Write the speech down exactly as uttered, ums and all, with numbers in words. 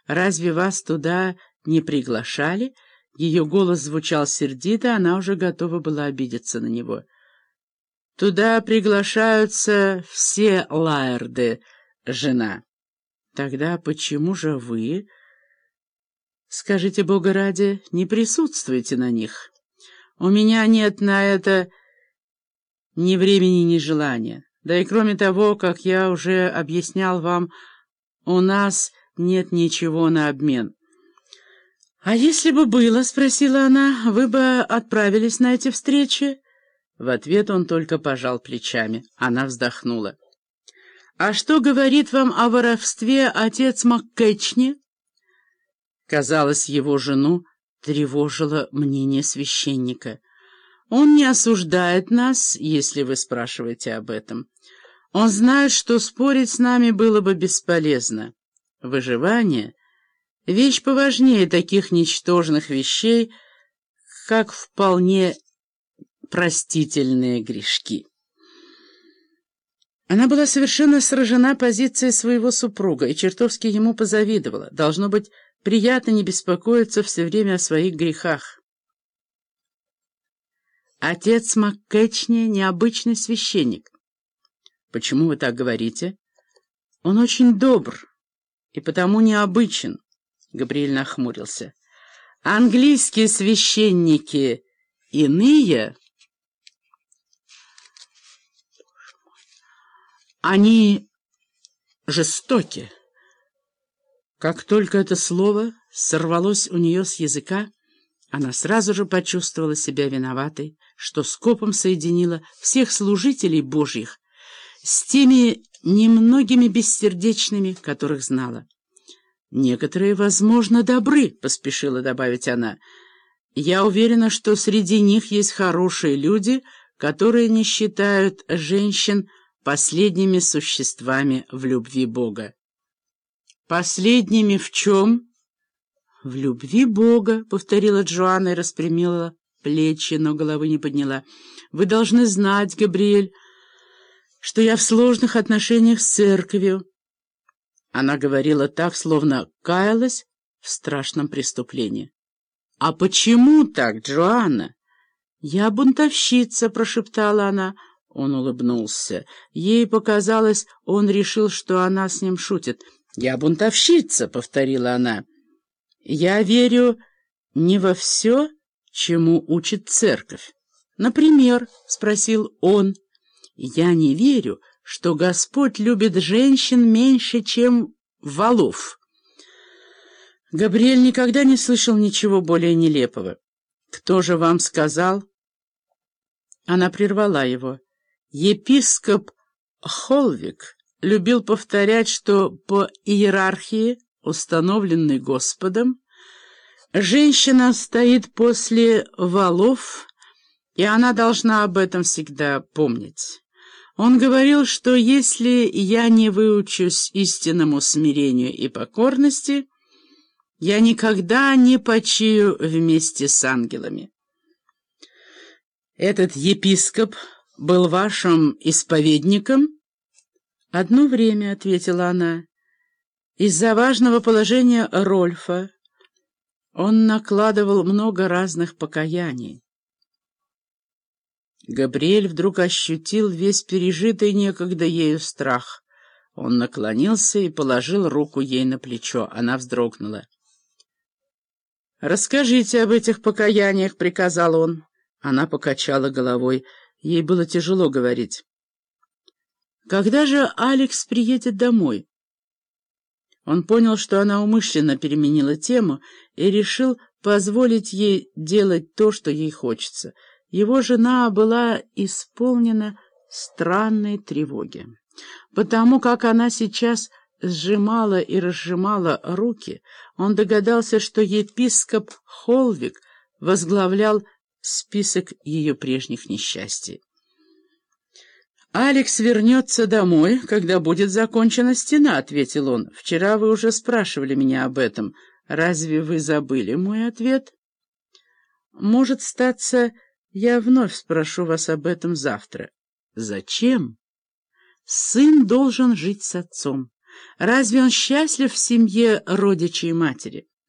Разве вас туда не приглашали?» Ее голос звучал сердито, она уже готова была обидеться на него. «Туда приглашаются все Лаэрды, жена». «Тогда почему же вы, скажите Бога ради, не присутствуете на них? У меня нет на это ни времени, ни желания. Да и кроме того, как я уже объяснял вам, у нас нет ничего на обмен». «А если бы было, — спросила она, — вы бы отправились на эти встречи?» В ответ он только пожал плечами. Она вздохнула. «А что говорит вам о воровстве отец МакКетчни?» Казалось, его жену тревожило мнение священника. «Он не осуждает нас, если вы спрашиваете об этом. Он знает, что спорить с нами было бы бесполезно. Выживание — вещь поважнее таких ничтожных вещей, как вполне простительные грешки». Она была совершенно сражена позицией своего супруга и чертовски ему позавидовала. Должно быть, приятно не беспокоиться все время о своих грехах. «Отец МакКетчни — необычный священник». «Почему вы так говорите?» «Он очень добр и потому необычен». Габриэль нахмурился. «Английские священники иные. Они жестоки». Как только это слово сорвалось у нее с языка, она сразу же почувствовала себя виноватой, что скопом соединила всех служителей Божьих с теми немногими бессердечными, которых знала. «Некоторые, возможно, добры», — поспешила добавить она. «Я уверена, что среди них есть хорошие люди, которые не считают женщин последними существами в любви Бога». «Последними в чем?» «В любви Бога», — повторила Джоанна и распрямила плечи, но головы не подняла. «Вы должны знать, Габриэль, что я в сложных отношениях с церковью». Она говорила так, словно каялась в страшном преступлении. «А почему так, Джоанна?» «Я бунтовщица», — прошептала она. Он улыбнулся. Ей показалось, он решил, что она с ним шутит. «Я бунтовщица», — повторила она. «Я верю не во все, чему учит церковь». «Например?» — спросил он. «Я не верю, что Господь любит женщин меньше, чем волов». Габриэль никогда не слышал ничего более нелепого. «Кто же вам сказал?» Она прервала его. «Епископ Холвик любил повторять, что по иерархии, установленной Господом, женщина стоит после волов, и она должна об этом всегда помнить. Он говорил, что если я не выучусь истинному смирению и покорности, я никогда не почию вместе с ангелами». «Этот епископ был вашим исповедником?» «Одно время», — ответила она, — «из-за важного положения Рольфа он накладывал много разных покаяний». Габриэль вдруг ощутил весь пережитый некогда ею страх. Он наклонился и положил руку ей на плечо. Она вздрогнула. «Расскажите об этих покаяниях», — приказал он. Она покачала головой. Ей было тяжело говорить. «Когда же Алекс приедет домой?» Он понял, что она умышленно переменила тему, и решил позволить ей делать то, что ей хочется. Его жена была исполнена странной тревоги. Потому как она сейчас сжимала и разжимала руки, он догадался, что епископ Холвик возглавлял список ее прежних несчастий. «Алекс вернется домой, когда будет закончена стена», — ответил он. «Вчера вы уже спрашивали меня об этом. Разве вы забыли мой ответ?» «Может, статься, я вновь спрошу вас об этом завтра». «Зачем?» «Сын должен жить с отцом. Разве он счастлив в семье родичей матери?